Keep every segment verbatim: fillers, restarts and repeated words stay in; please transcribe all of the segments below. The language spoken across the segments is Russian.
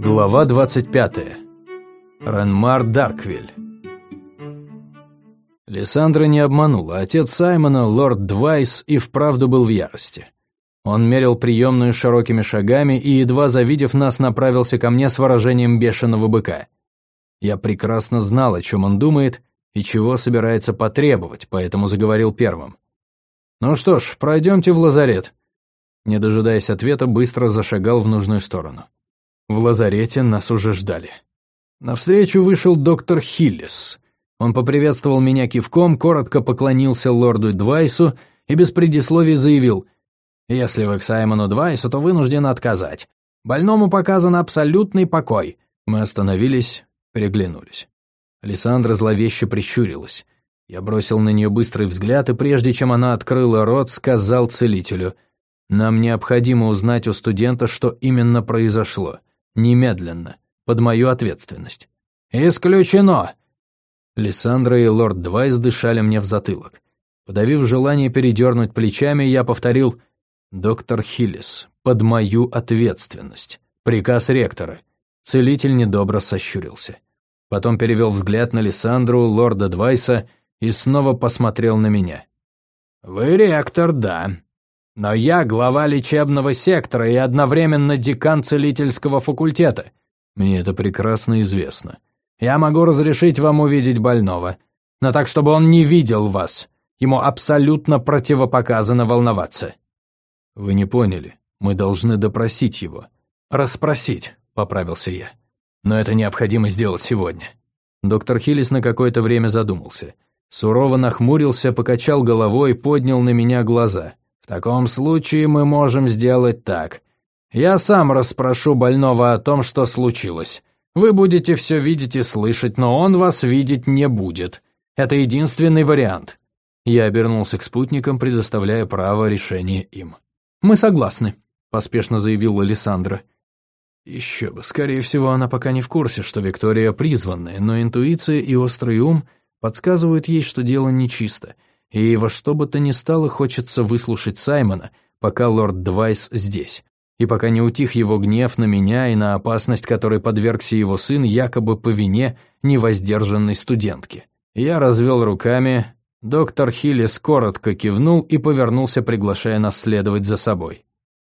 Глава двадцать пятая. Ранмар Дарквиль. Лиссандра не обманула. Отец Саймона, лорд Двайс, и вправду был в ярости. Он мерил приемную широкими шагами и, едва завидев нас, направился ко мне с выражением бешеного быка. Я прекрасно знал, о чем он думает и чего собирается потребовать, поэтому заговорил первым. «Ну что ж, пройдемте в лазарет». Не дожидаясь ответа, быстро зашагал в нужную сторону. В лазарете нас уже ждали. Навстречу вышел доктор Хиллис. Он поприветствовал меня кивком, коротко поклонился лорду Двайсу и без предисловий заявил: «Если вы к Саймону Двайсу, то вынуждены отказать. Больному показан абсолютный покой». Мы остановились, переглянулись. Лиссандра зловеще прищурилась. Я бросил на нее быстрый взгляд, и прежде чем она открыла рот, сказал целителю: «Нам необходимо узнать у студента, что именно произошло. Немедленно, под мою ответственность». «Исключено!» Лиссандра и лорд Двайс дышали мне в затылок. Подавив желание передернуть плечами, я повторил: «Доктор Хиллис, под мою ответственность. Приказ ректора». Целитель недобро сощурился. Потом перевел взгляд на Лиссандру, лорда Двайса и снова посмотрел на меня. «Вы ректор, да. Но я глава лечебного сектора и одновременно декан целительского факультета. Мне это прекрасно известно. Я могу разрешить вам увидеть больного, но так, чтобы он не видел вас. Ему абсолютно противопоказано волноваться». «Вы не поняли. Мы должны допросить его». «Расспросить», — поправился я. «Но это необходимо сделать сегодня». Доктор Хиллис на какое-то время задумался. Сурово нахмурился, покачал головой, поднял на меня глаза. «В таком случае мы можем сделать так. Я сам расспрошу больного о том, что случилось. Вы будете все видеть и слышать, но он вас видеть не будет. Это единственный вариант». Я обернулся к спутникам, предоставляя право решения им. «Мы согласны», — поспешно заявила Лиссандра. Еще бы, скорее всего, она пока не в курсе, что Виктория призванная, но интуиция и острый ум подсказывают ей, что дело нечисто, и ей во что бы то ни стало хочется выслушать Саймона, пока лорд Двайс здесь, и пока не утих его гнев на меня и на опасность, которой подвергся его сын якобы по вине невоздержанной студентки. Я развел руками, доктор Хиллис коротко кивнул и повернулся, приглашая нас следовать за собой.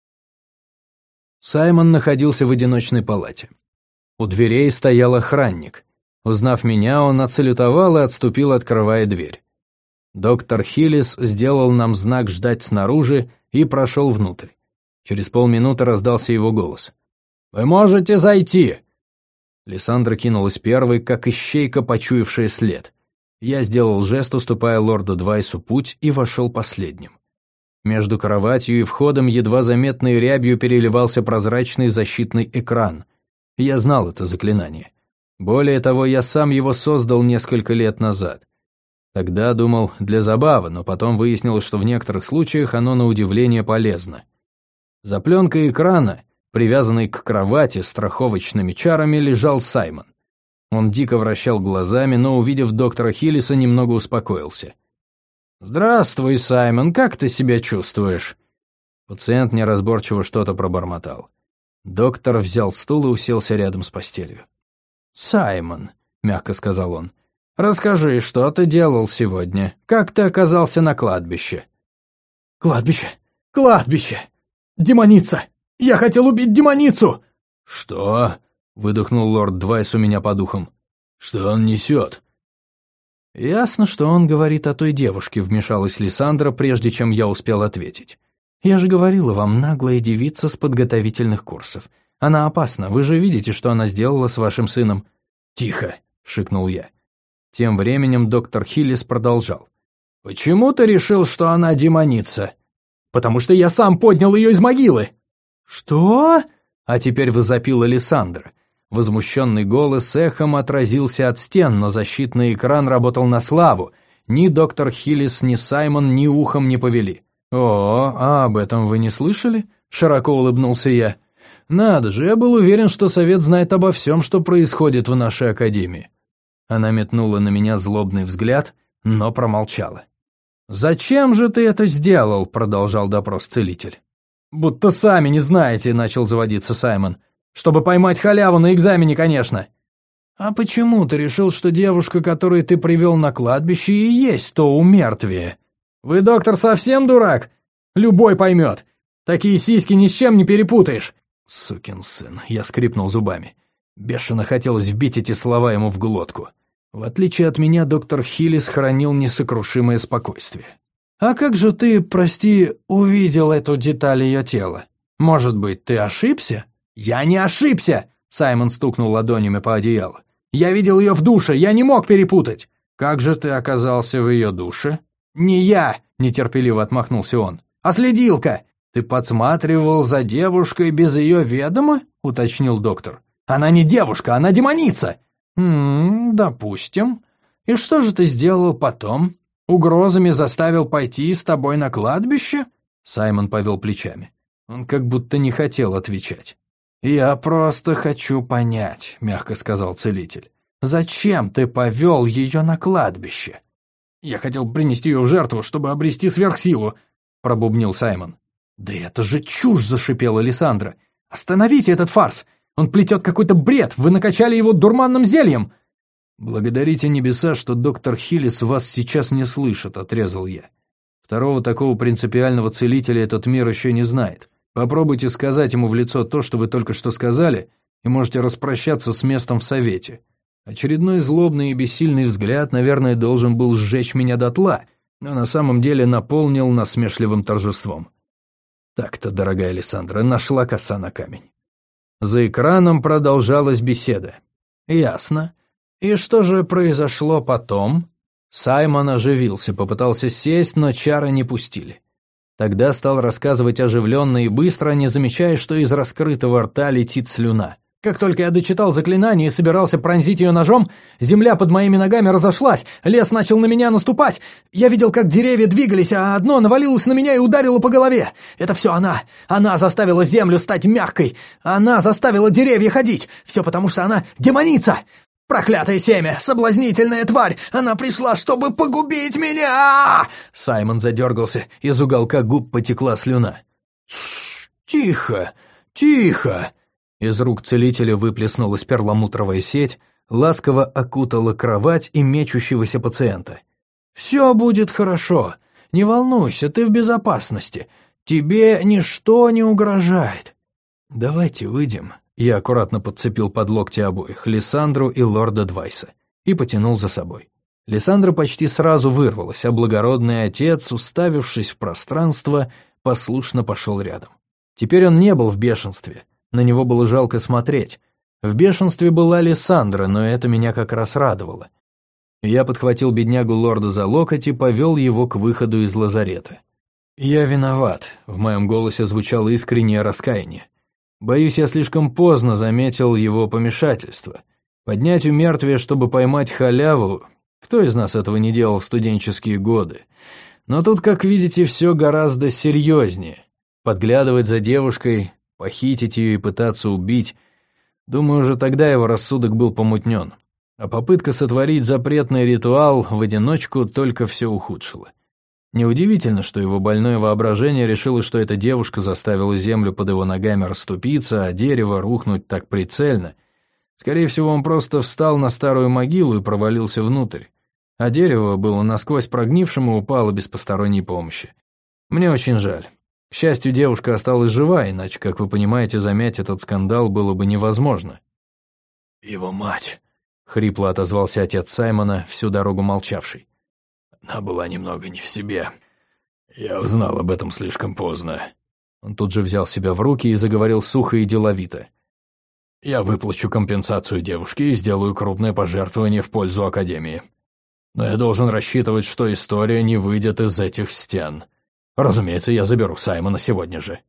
Саймон находился в одиночной палате. У дверей стоял охранник. Узнав меня, он отсалютовал и отступил, открывая дверь. Доктор Хиллис сделал нам знак ждать снаружи и прошел внутрь. Через полминуты раздался его голос. «Вы можете зайти!» Лиссандра кинулась первой, как ищейка, почуявшая след. Я сделал жест, уступая лорду Двайсу путь, и вошел последним. Между кроватью и входом едва заметной рябью переливался прозрачный защитный экран. Я знал это заклинание. Более того, я сам его создал несколько лет назад. Тогда думал для забавы, но потом выяснилось, что в некоторых случаях оно на удивление полезно. За пленкой экрана, привязанной к кровати страховочными чарами, лежал Саймон. Он дико вращал глазами, но, увидев доктора Хиллиса, немного успокоился. «Здравствуй, Саймон, как ты себя чувствуешь?» Пациент неразборчиво что-то пробормотал. Доктор взял стул и уселся рядом с постелью. «Саймон», — мягко сказал он, — «расскажи, что ты делал сегодня? Как ты оказался на кладбище?» «Кладбище! Кладбище! Демоница! Я хотел убить демоницу!» «Что?» — выдохнул лорд Двайс у меня по духам. «Что он несет?» «Ясно, что он говорит о той девушке», — вмешалась Лиссандра, прежде чем я успел ответить. «Я же говорила вам, наглая девица с подготовительных курсов. Она опасна, вы же видите, что она сделала с вашим сыном». «Тихо», — шикнул я. Тем временем доктор Хиллис продолжал. «Почему ты решил, что она демоница?» «Потому что я сам поднял ее из могилы». «Что?» — а теперь возопила Лиссандра. Возмущенный голос эхом отразился от стен, но защитный экран работал на славу. Ни доктор Хиллис, ни Саймон ни ухом не повели. «О, а об этом вы не слышали?» — широко улыбнулся я. «Надо же, я был уверен, что совет знает обо всем, что происходит в нашей академии». Она метнула на меня злобный взгляд, но промолчала. «Зачем же ты это сделал?» — продолжал допрос целитель. «Будто сами не знаете», — начал заводиться Саймон. Чтобы поймать халяву на экзамене, конечно». «А почему ты решил, что девушка, которую ты привел на кладбище, и есть то умертвие?» «Вы, доктор, совсем дурак? Любой поймет. Такие сиськи ни с чем не перепутаешь». Сукин сын, я скрипнул зубами. Бешено хотелось вбить эти слова ему в глотку. В отличие от меня, доктор Хиллис хранил несокрушимое спокойствие. «А как же ты, прости, увидел эту деталь ее тела? Может быть, ты ошибся?» «Я не ошибся!» — Саймон стукнул ладонями по одеялу. «Я видел ее в душе, я не мог перепутать!» «Как же ты оказался в ее душе?» «Не я!» — нетерпеливо отмахнулся он. «А следилка!» «Ты подсматривал за девушкой без ее ведома?» — уточнил доктор. «Она не девушка, она демоница!» «Хм, допустим. И что же ты сделал потом? Угрозами заставил пойти с тобой на кладбище?» Саймон повел плечами. Он как будто не хотел отвечать. «Я просто хочу понять», — мягко сказал целитель. «Зачем ты повел ее на кладбище?» «Я хотел принести ее в жертву, чтобы обрести сверхсилу», — пробубнил Саймон. «Да это же чушь!» — зашипела Лиссандра. «Остановите этот фарс! Он плетет какой-то бред! Вы накачали его дурманным зельем!» «Благодарите небеса, что доктор Хиллис вас сейчас не слышит», — отрезал я. «Второго такого принципиального целителя этот мир еще не знает. Попробуйте сказать ему в лицо то, что вы только что сказали, и можете распрощаться с местом в совете. Очередной злобный и бессильный взгляд, наверное, должен был сжечь меня дотла, но на самом деле наполнил насмешливым торжеством. Так-то, дорогая Александра, нашла коса на камень». За экраном продолжалась беседа. «Ясно. И что же произошло потом?» Саймон оживился, попытался сесть, но чары не пустили. Тогда стал рассказывать оживленно и быстро, не замечая, что из раскрытого рта летит слюна. «Как только я дочитал заклинание и собирался пронзить ее ножом, земля под моими ногами разошлась, лес начал на меня наступать. Я видел, как деревья двигались, а одно навалилось на меня и ударило по голове. Это все она. Она заставила землю стать мягкой. Она заставила деревья ходить. Все потому, что она демоница. Проклятое семя, соблазнительная тварь. Она пришла, чтобы погубить меня!» Саймон задергался, из уголка губ потекла слюна. «Тихо, тихо!» Из рук целителя выплеснулась перламутровая сеть, ласково окутала кровать и мечущегося пациента. «Все будет хорошо. Не волнуйся, ты в безопасности. Тебе ничто не угрожает. Давайте выйдем». Я аккуратно подцепил под локти обоих, Лиссандру и лорда Двайса, и потянул за собой. Лиссандра почти сразу вырвалась, а благородный отец, уставившись в пространство, послушно пошел рядом. Теперь он не был в бешенстве. На него было жалко смотреть. В бешенстве была Лиссандра, но это меня как раз радовало. Я подхватил беднягу лорда за локоть и повел его к выходу из лазарета. «Я виноват», — в моем голосе звучало искреннее раскаяние. «Боюсь, я слишком поздно заметил его помешательство. Поднять у мертвия, чтобы поймать халяву, кто из нас этого не делал в студенческие годы? Но тут, как видите, все гораздо серьезнее. Подглядывать за девушкой, похитить ее и пытаться убить. Думаю, уже тогда его рассудок был помутнен. А попытка сотворить запретный ритуал в одиночку только все ухудшила. Неудивительно, что его больное воображение решило, что эта девушка заставила землю под его ногами расступиться, а дерево рухнуть так прицельно. Скорее всего, он просто встал на старую могилу и провалился внутрь. А дерево было насквозь прогнившим и упало без посторонней помощи. Мне очень жаль. К счастью, девушка осталась жива, иначе, как вы понимаете, замять этот скандал было бы невозможно. «Его мать», — хрипло отозвался отец Саймона, всю дорогу молчавший. «Она была немного не в себе. Я узнал об этом слишком поздно». Он тут же взял себя в руки и заговорил сухо и деловито. «Я выплачу компенсацию девушке и сделаю крупное пожертвование в пользу Академии. Но я должен рассчитывать, что история не выйдет из этих стен. Разумеется, я заберу Саймона сегодня же».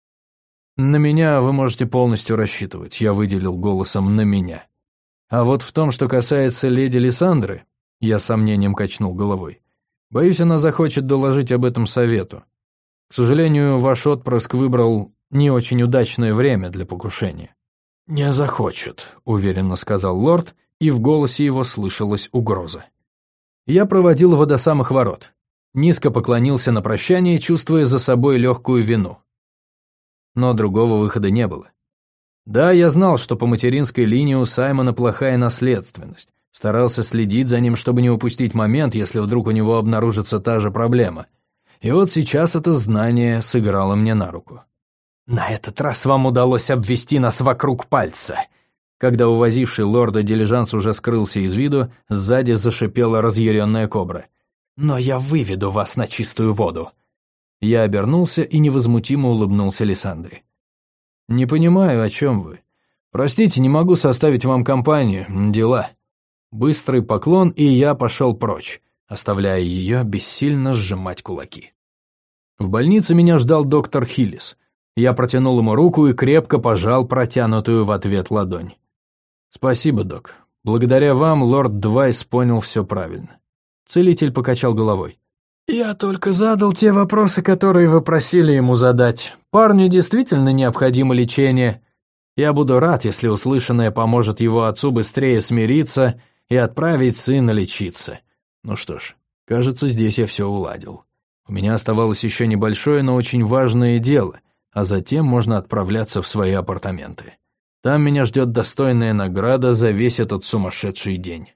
«На меня вы можете полностью рассчитывать», — я выделил голосом «на меня». А вот в том, что касается леди Лиссандры, я с сомнением качнул головой. Боюсь, она захочет доложить об этом совету. К сожалению, ваш отпрыск выбрал не очень удачное время для покушения». «Не захочет», — уверенно сказал лорд, и в голосе его слышалась угроза. Я проводил его до самых ворот. Низко поклонился на прощание, чувствуя за собой легкую вину. Но другого выхода не было. Да, я знал, что по материнской линии у Саймона плохая наследственность. Старался следить за ним, чтобы не упустить момент, если вдруг у него обнаружится та же проблема. И вот сейчас это знание сыграло мне на руку. «На этот раз вам удалось обвести нас вокруг пальца». Когда увозивший лорда дилижанс уже скрылся из виду, сзади зашипела разъяренная кобра. «Но я выведу вас на чистую воду». Я обернулся и невозмутимо улыбнулся Лиссандре. «Не понимаю, о чем вы. Простите, не могу составить вам компанию, дела». Быстрый поклон, и я пошел прочь, оставляя ее бессильно сжимать кулаки. В больнице меня ждал доктор Хиллис. Я протянул ему руку и крепко пожал протянутую в ответ ладонь. «Спасибо, док. Благодаря вам лорд Двайс понял все правильно». Целитель покачал головой. «Я только задал те вопросы, которые вы просили ему задать. Парню действительно необходимо лечение. Я буду рад, если услышанное поможет его отцу быстрее смириться и отправить сына лечиться. Ну что ж, кажется, здесь я все уладил. У меня оставалось еще небольшое, но очень важное дело, а затем можно отправляться в свои апартаменты. Там меня ждет достойная награда за весь этот сумасшедший день».